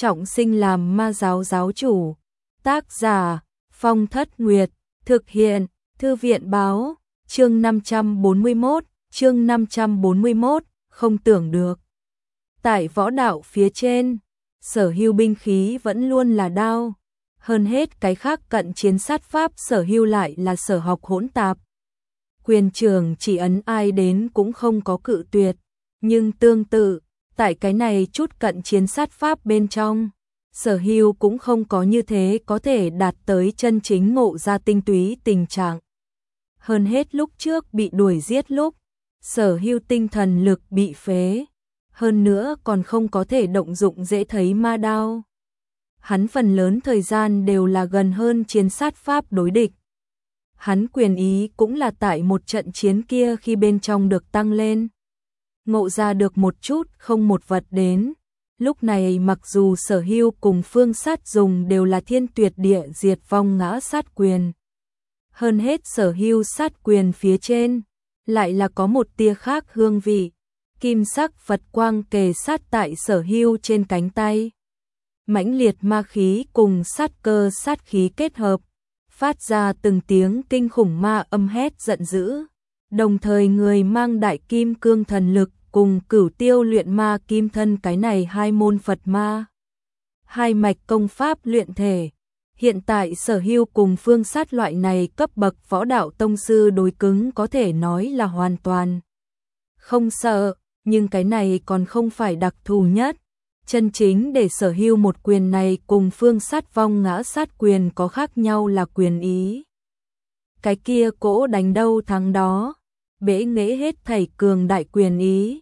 trọng sinh làm ma giáo giáo chủ. Tác giả Phong Thất Nguyệt. Thực hiện Thư viện Báo. Chương 541. Chương 541. Không tưởng được. Tại võ đạo phía trên, sở hữu binh khí vẫn luôn là đao. Hơn hết cái khác cận chiến sát pháp sở hữu lại là sở học hỗn tạp. Quyền trưởng chỉ ấn ai đến cũng không có cự tuyệt. Nhưng tương tự, tại cái này chút cận chiến sát pháp bên trong, sở hữu cũng không có như thế có thể đạt tới chân chính ngộ ra tinh túy tình trạng. Hơn hết lúc trước bị đuổi giết lúc, sở hữu tinh thần lực bị phế. Hơn nữa còn không có thể động dụng dễ thấy ma đao. Hắn phần lớn thời gian đều là gần hơn chiến sát pháp đối địch. Hắn quyền ý cũng là tại một trận chiến kia khi bên trong được tăng lên. Ngộ ra được một chút không một vật đến. Lúc này mặc dù sở hữu cùng phương sát dùng đều là thiên tuyệt địa diệt vong ngã sát quyền. Hơn hết sở hữu sát quyền phía trên, lại là có một tia khác hương vị. Kim sắc Phật quang kề sát tại sở hữu trên cánh tay. Mãnh liệt ma khí cùng sát cơ sát khí kết hợp, phát ra từng tiếng kinh khủng ma âm hét giận dữ. Đồng thời người mang đại kim cương thần lực cùng cửu tiêu luyện ma kim thân cái này hai môn Phật ma. Hai mạch công pháp luyện thể. Hiện tại sở hữu cùng phương sát loại này cấp bậc võ đạo tông sư đối cứng có thể nói là hoàn toàn không sợ. Nhưng cái này còn không phải đặc thù nhất. Chân chính để sở hữu một quyền này cùng phương sát vong ngã sát quyền có khác nhau là quyền ý. Cái kia cỗ đánh đâu thắng đó, bể nghễ hết thảy cường đại quyền ý.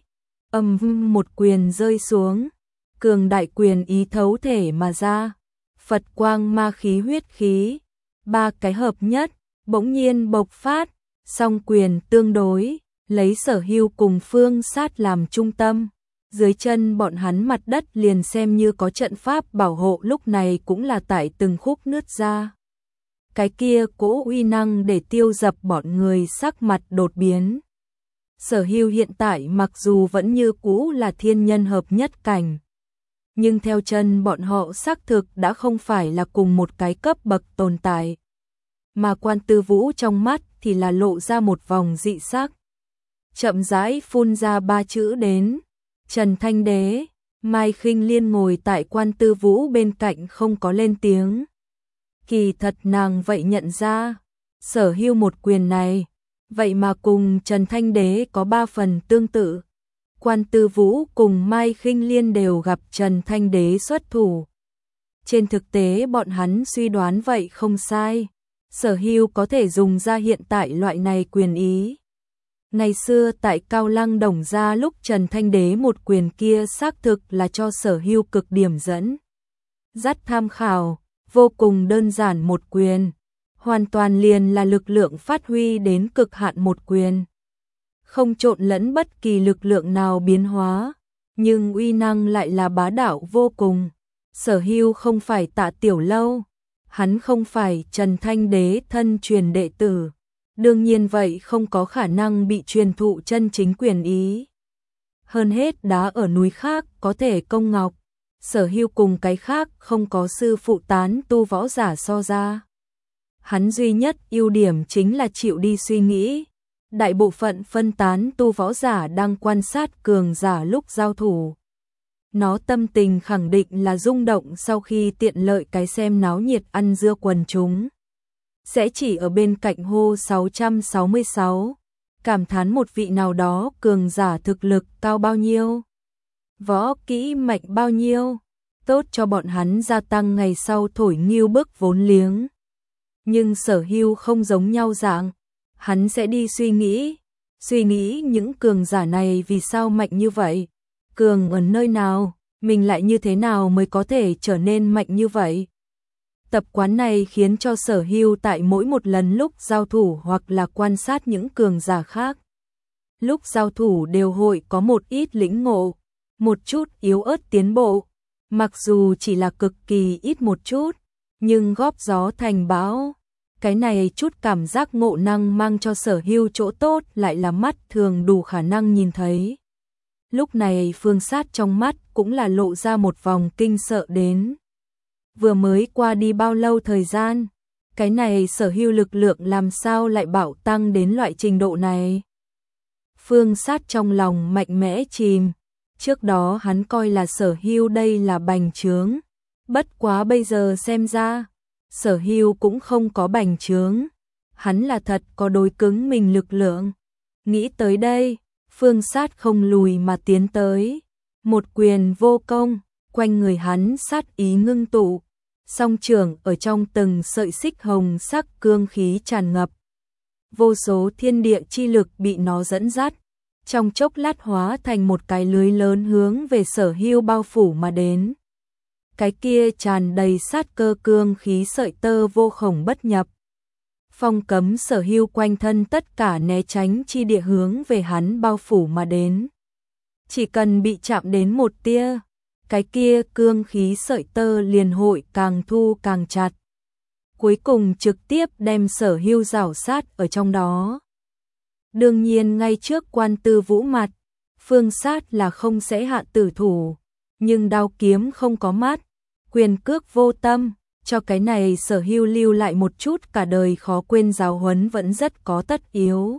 Một quyền rơi xuống, cường đại quyền ý thấu thể mà ra. Phật quang ma khí huyết khí, ba cái hợp nhất, bỗng nhiên bộc phát, song quyền tương đối. Lấy sở hữu cùng phương sát làm trung tâm, dưới chân bọn hắn mặt đất liền xem như có trận pháp bảo hộ lúc này cũng là tại từng khúc nứt ra. Cái kia cỗ uy năng để tiêu dập bọn người sắc mặt đột biến. Sở hữu hiện tại mặc dù vẫn như cũ là thiên nhân hợp nhất cảnh, nhưng theo chân bọn họ xác thực đã không phải là cùng một cái cấp bậc tồn tại. Mà Quan Tư Vũ trong mắt thì là lộ ra một vòng dị sắc. Chậm rãi phun ra ba chữ đến. Trần Thanh Đế. Mai Khinh Liên ngồi tại Quan Tư Vũ bên cạnh không có lên tiếng. Kỳ thật nàng vậy nhận ra, sở hữu một quyền này, vậy mà cùng Trần Thanh Đế có ba phần tương tự. Quan Tư Vũ cùng Mai Khinh Liên đều gặp Trần Thanh Đế xuất thủ. Trên thực tế bọn hắn suy đoán vậy không sai, sở hữu có thể dùng ra hiện tại loại này quyền ý. Ngày xưa tại Cao Lăng Đồng gia lúc Trần Thanh Đế một quyền kia xác thực là cho sở hữu cực điểm dẫn dắt tham khảo, vô cùng đơn giản một quyền, hoàn toàn liền là lực lượng phát huy đến cực hạn một quyền. Không trộn lẫn bất kỳ lực lượng nào biến hóa, nhưng uy năng lại là bá đạo vô cùng. Sở hữu không phải Tạ Tiểu Lâu, hắn không phải Trần Thanh Đế thân truyền đệ tử. Đương nhiên vậy không có khả năng bị truyền thụ chân chính quyền ý. Hơn hết đá ở núi khác có thể công ngọc, sở hữu cùng cái khác không có sư phụ tán tu võ giả so ra. Hắn duy nhất ưu điểm chính là chịu đi suy nghĩ. Đại bộ phận phân tán tu võ giả đang quan sát cường giả lúc giao thủ. Nó tâm tình khẳng định là rung động sau khi tiện lợi cái xem náo nhiệt ăn dưa quần chúng. Sẽ chỉ ở bên cạnh hô 666, cảm thán một vị nào đó cường giả thực lực cao bao nhiêu, võ kỹ mạnh bao nhiêu, tốt cho bọn hắn gia tăng ngày sau thổi nghiêu bức vốn liếng. Nhưng sở hữu không giống nhau dạng, hắn sẽ đi suy nghĩ những cường giả này vì sao mạnh như vậy, cường ở nơi nào, mình lại như thế nào mới có thể trở nên mạnh như vậy. Tập quán này khiến cho sở hữu tại mỗi một lần lúc giao thủ hoặc là quan sát những cường giả khác. Lúc giao thủ đều hội có một ít lĩnh ngộ, một chút yếu ớt tiến bộ, mặc dù chỉ là cực kỳ ít một chút, nhưng góp gió thành bão. Cái này chút cảm giác ngộ năng mang cho sở hữu chỗ tốt lại là mắt thường đủ khả năng nhìn thấy. Lúc này Phương Sát trong mắt cũng là lộ ra một vòng kinh sợ đến. Vừa mới qua đi bao lâu thời gian, cái này Sở Hưu lực lượng làm sao lại bạo tăng đến loại trình độ này. Phương Sát trong lòng mạnh mẽ chìm, trước đó hắn coi là Sở Hưu đây là bành trướng, bất quá bây giờ xem ra, Sở Hưu cũng không có bành trướng, hắn là thật có đối cứng mình lực lượng. Nghĩ tới đây, Phương Sát không lùi mà tiến tới, một quyền vô công, quanh người hắn sát ý ngưng tụ, song trường ở trong từng sợi xích hồng sắc cương khí tràn ngập. Vô số thiên địa chi lực bị nó dẫn dắt, trong chốc lát hóa thành một cái lưới lớn hướng về Sở Hưu bao phủ mà đến. Cái kia tràn đầy sát cơ cương khí sợi tơ vô khổng bất nhập. Phong cấm Sở Hưu quanh thân tất cả né tránh chi địa hướng về hắn bao phủ mà đến. Chỉ cần bị chạm đến một tia, cái kia cương khí sợi tơ liền hội càng thu càng chặt. Cuối cùng trực tiếp đem Sở Hưu rảo sát ở trong đó. Đương nhiên ngay trước Quan Tư Vũ mặt, Phương Sát là không sẽ hạ tử thủ, nhưng đao kiếm không có mắt, quyền cước vô tâm, cho cái này Sở Hưu lưu lại một chút cả đời khó quên giáo huấn vẫn rất có tất yếu.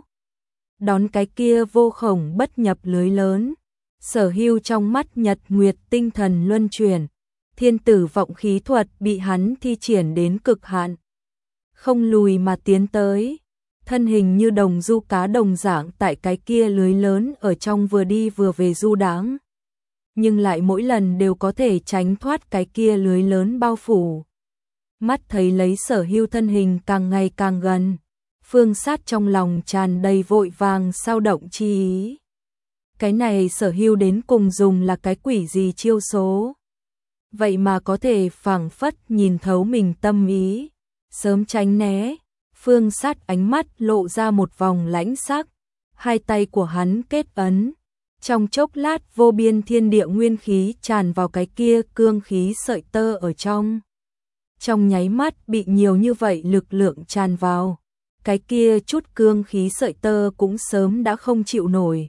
Đón cái kia vô khổng bất nhập lưới lớn, Sở Hưu trong mắt nhật nguyệt tinh thần luân chuyển, thiên tử vọng khí thuật bị hắn thi triển đến cực hạn. Không lùi mà tiến tới, thân hình như đồng du cá đồng dạng tại cái kia lưới lớn ở trong vừa đi vừa về du đãng, nhưng lại mỗi lần đều có thể tránh thoát cái kia lưới lớn bao phủ. Mắt thấy lấy Sở Hưu thân hình càng ngày càng gần, Phương Sát trong lòng tràn đầy vội vàng sao động chi ý. Cái này Sở Hưu đến cùng dùng là cái quỷ gì chiêu số? Vậy mà có thể phảng phất nhìn thấu mình tâm ý, sớm tránh né. Phương Sát ánh mắt lộ ra một vòng lãnh sắc, hai tay của hắn kết ấn, trong chốc lát vô biên thiên địa nguyên khí tràn vào cái kia cương khí sợi tơ ở trong. Trong nháy mắt bị nhiều như vậy lực lượng tràn vào, cái kia chút cương khí sợi tơ cũng sớm đã không chịu nổi.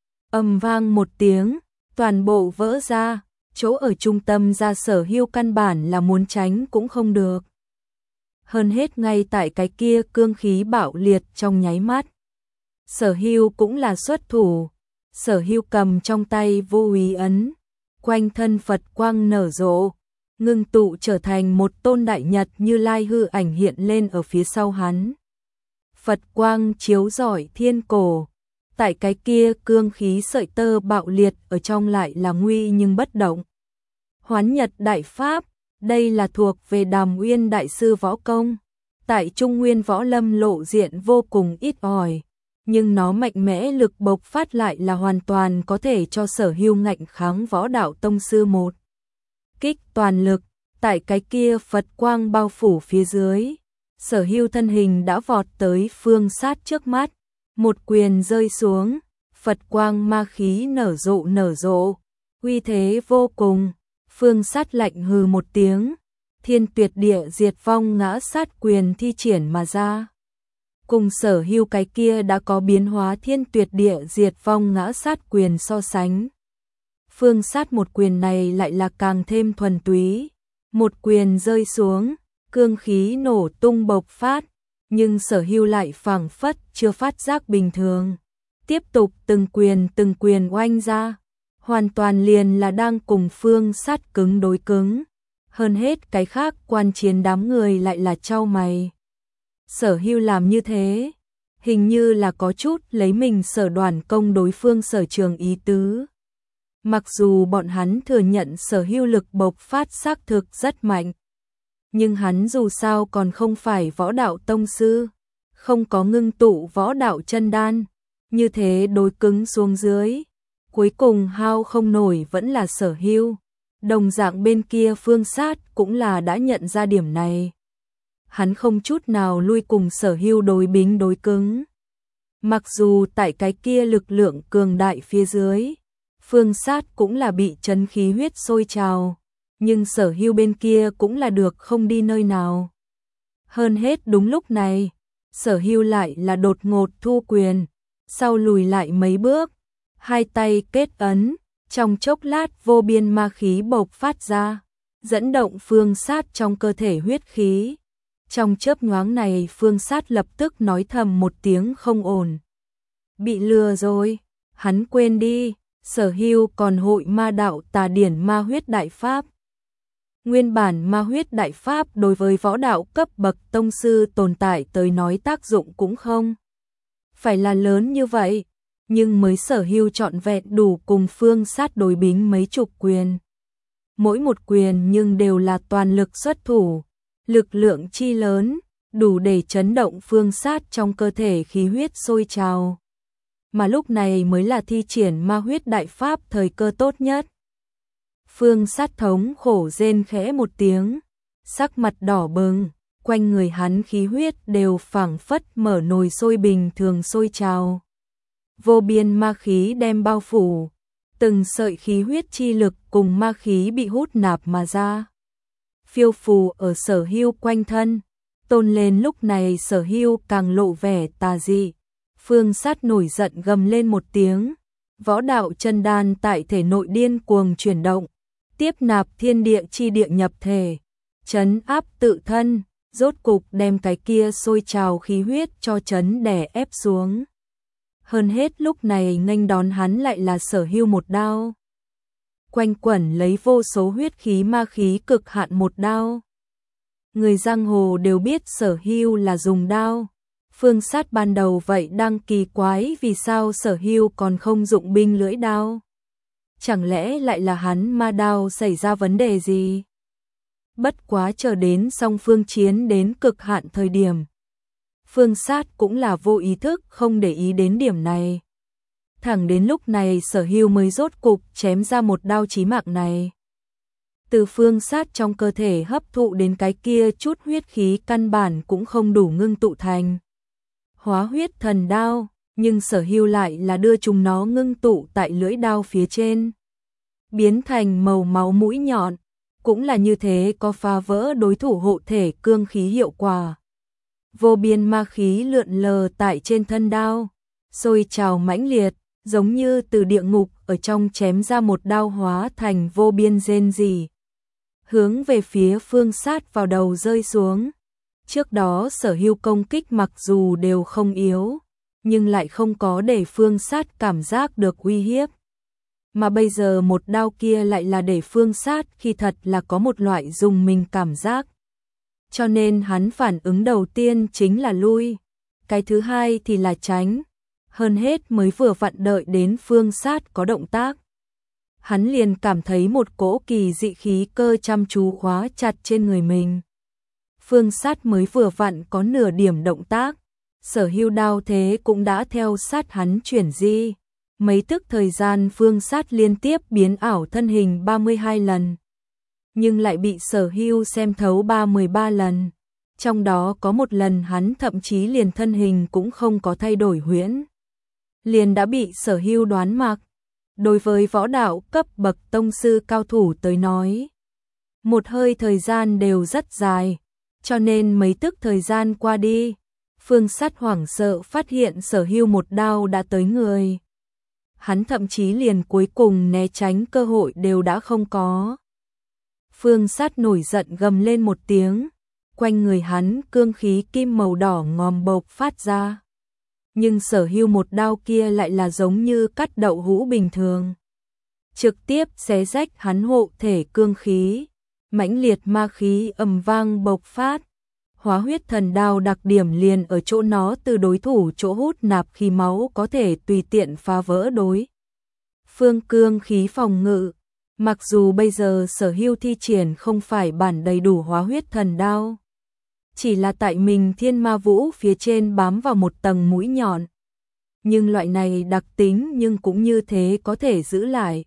Ầm vang một tiếng, toàn bộ vỡ ra, chỗ ở trung tâm ra Sở Hưu căn bản là muốn tránh cũng không được. Hơn hết ngay tại cái kia cương khí bạo liệt trong nháy mắt, Sở Hưu cũng là xuất thủ. Sở Hưu cầm trong tay vô úy ấn, quanh thân Phật quang nở rộ, ngưng tụ trở thành một tôn đại nhật Như Lai hư ảnh hiện lên ở phía sau hắn. Phật quang chiếu rọi thiên cổ, tại cái kia cương khí sợi tơ bạo liệt ở trong lại là nguy nhưng bất động. Hoán Nhật Đại Pháp, đây là thuộc về Đàm Uyên Đại Sư võ công, tại Trung Nguyên võ lâm lộ diện vô cùng ít ỏi, nhưng nó mạnh mẽ lực bộc phát lại là hoàn toàn có thể cho Sở Hưu ngạnh kháng võ đạo tông sư một kích toàn lực. Tại cái kia Phật quang bao phủ phía dưới, Sở Hưu thân hình đã vọt tới Phương Sát trước mắt, một quyền rơi xuống, Phật quang ma khí nở rộ, uy thế vô cùng. Phương Sát lạnh hừ một tiếng, thiên tuyệt địa diệt vong ngã sát quyền thi triển mà ra. Cùng Sở Hưu cái kia đã có biến hóa thiên tuyệt địa diệt vong ngã sát quyền so sánh, Phương Sát một quyền này lại là càng thêm thuần túy. Một quyền rơi xuống, cương khí nổ tung bộc phát, nhưng Sở Hưu lại phảng phất chưa phát giác bình thường, tiếp tục từng quyền oanh ra, hoàn toàn liền là đang cùng Phương Sát cứng đối cứng. Hơn hết cái khác quan chiến đám người lại là chau mày. Sở Hưu làm như thế, hình như là có chút lấy mình Sở Đoàn công đối phương Sở Trường ý tứ. Mặc dù bọn hắn thừa nhận Sở Hưu lực bộc phát xác thực rất mạnh, nhưng hắn dù sao còn không phải võ đạo tông sư, không có ngưng tụ võ đạo chân đan, như thế đối cứng xuống dưới, cuối cùng hao không nổi vẫn là Sở Hưu. Đồng dạng bên kia Phương Sát cũng là đã nhận ra điểm này. Hắn không chút nào lui cùng Sở Hưu đối bính đối cứng. Mặc dù tại cái kia lực lượng cường đại phía dưới, Phương Sát cũng là bị chấn khí huyết sôi trào, nhưng Sở Hưu bên kia cũng là được không đi nơi nào. Hơn hết đúng lúc này, Sở Hưu lại là đột ngột thu quyền, sau lùi lại mấy bước, Hai tay kết ấn, trong chốc lát vô biên ma khí bộc phát ra, dẫn động Phương Sát trong cơ thể huyết khí. Trong chớp nhoáng này Phương Sát lập tức nói thầm một tiếng không ổn. Bị lừa rồi, hắn quên đi, Sở Hưu còn hội ma đạo tà điển ma huyết đại pháp. Nguyên bản ma huyết đại pháp đối với võ đạo cấp bậc tông sư tồn tại tới nói tác dụng cũng không phải là lớn như vậy, nhưng mới Sở Hưu trọn vẹn đủ cùng Phương Sát đối bính mấy chục quyền. Mỗi một quyền nhưng đều là toàn lực xuất thủ, lực lượng chi lớn, đủ để chấn động Phương Sát trong cơ thể khí huyết sôi trào. Mà lúc này mới là thi triển ma huyết đại pháp thời cơ tốt nhất. Phương Sát thống khổ rên khẽ một tiếng, sắc mặt đỏ bừng, quanh người hắn khí huyết đều phảng phất mở nồi sôi bình thường sôi trào. Vô biên ma khí đem bao phủ, từng sợi khí huyết chi lực cùng ma khí bị hút nạp mà ra. Phiêu phù ở Sở Hưu quanh thân, tôn lên lúc này Sở Hưu càng lộ vẻ tà dị. Phương Sát nổi giận gầm lên một tiếng, võ đạo chân đan tại thể nội điên cuồng chuyển động, tiếp nạp thiên địa chi địa nhập thể, trấn áp tự thân, rốt cục đem cái kia sôi trào khí huyết cho trấn đè ép xuống. Hơn hết lúc này nghênh đón hắn lại là Sở Hưu một đao. Quanh quẩn lấy vô số huyết khí ma khí cực hạn một đao. Người giang hồ đều biết Sở Hưu là dùng đao. Phương Sát ban đầu vậy đang kỳ quái vì sao Sở Hưu còn không dụng binh lưỡi đao. Chẳng lẽ lại là hắn ma đao xảy ra vấn đề gì? Bất quá chờ đến song phương chiến đến cực hạn thời điểm. Phương Sát cũng là vô ý thức không để ý đến điểm này. Thẳng đến lúc này Sở Hưu mới rốt cục chém ra một đao chí mạng này. Từ Phương Sát trong cơ thể hấp thụ đến cái kia chút huyết khí căn bản cũng không đủ ngưng tụ thành hóa huyết thần đao, nhưng Sở Hưu lại là đưa chúng nó ngưng tụ tại lưỡi đao phía trên, biến thành màu máu mũi nhọn, cũng là như thế có phá vỡ đối thủ hộ thể cương khí hiệu quả. Vô biên ma khí lượn lờ tại trên thân đao, sôi trào mãnh liệt, giống như từ địa ngục ở trong chém ra một đao hóa thành vô biên rên rỉ, hướng về phía Phương Sát vào đầu rơi xuống. Trước đó Sở Hưu công kích mặc dù đều không yếu, nhưng lại không có để Phương Sát cảm giác được uy hiếp. Mà bây giờ một đao kia lại là để Phương Sát khi thật là có một loại dùng mình cảm giác. Cho nên hắn phản ứng đầu tiên chính là lui, cái thứ hai thì là tránh. Hơn hết mới vừa vặn đợi đến Phương Sát có động tác, hắn liền cảm thấy một cỗ kỳ dị khí cơ chăm chú khóa chặt trên người mình. Phương Sát mới vừa vặn có nửa điểm động tác, Sở Hưu đao thế cũng đã theo sát hắn chuyển di. Mấy tức thời gian Phương Sát liên tiếp biến ảo thân hình 32 lần, nhưng lại bị Sở Hưu xem thấu 33 lần. Trong đó có một lần hắn thậm chí liền thân hình cũng không có thay đổi huyễn, liền đã bị Sở Hưu đoán mặc. Đối với võ đạo cấp bậc tông sư cao thủ tới nói, một hơi thời gian đều rất dài, cho nên mấy tức thời gian qua đi, Phương Sát hoảng sợ phát hiện Sở Hưu một đao đã tới người. Hắn thậm chí liền cuối cùng né tránh cơ hội đều đã không có. Phương Sát nổi giận gầm lên một tiếng, quanh người hắn cương khí kim màu đỏ ngòm bộc phát ra. Nhưng Sở Hưu một đao kia lại là giống như cắt đậu hũ bình thường, trực tiếp xé rách hắn hộ thể cương khí, mãnh liệt ma khí ầm vang bộc phát. Hóa huyết thần đao đặc điểm liền ở chỗ nó từ đối thủ chỗ hút nạp khí máu có thể tùy tiện phá vỡ đối phương cương khí phòng ngự. Mặc dù bây giờ Sở Hưu thi triển không phải bản đầy đủ hóa huyết thần đao, chỉ là tại mình thiên ma vũ phía trên bám vào một tầng mũi nhọn, nhưng loại này đặc tính nhưng cũng như thế có thể giữ lại.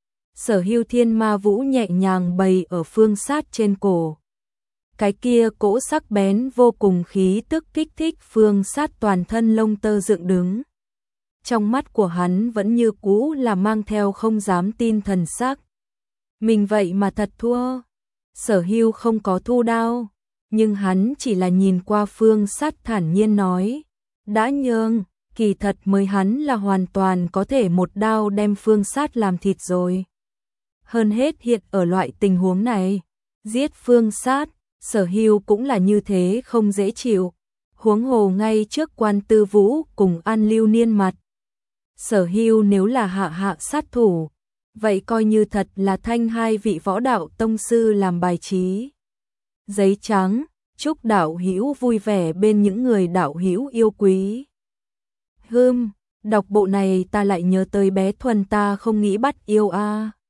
Sở Hưu thiên ma vũ nhẹ nhàng bày ở Phương Sát trên cổ. Cái kia cỗ sắc bén vô cùng khí tức kích thích Phương Sát toàn thân lông tơ dựng đứng. Trong mắt của hắn vẫn như cũ là mang theo không dám tin thần sắc. Mình vậy mà thật thua. Sở Hưu không có thu đao, nhưng hắn chỉ là nhìn qua Phương Sát thản nhiên nói, đã nhường, kỳ thật mới hắn là hoàn toàn có thể một đao đem Phương Sát làm thịt rồi. Hơn hết hiện ở loại tình huống này, giết Phương Sát, Sở Hưu cũng là như thế không dễ chịu, huống hồ ngay trước Quan Tư Vũ cùng An Lưu Niên mặt. Sở Hưu nếu là hạ sát thủ, vậy coi như thật là thanh hai vị võ đạo tông sư làm bài trí. Giấy trắng, chúc đạo hữu vui vẻ bên những người đạo hữu yêu quý. Đọc bộ này ta lại nhớ tới bé Thuần ta không nghĩ bắt yêu a.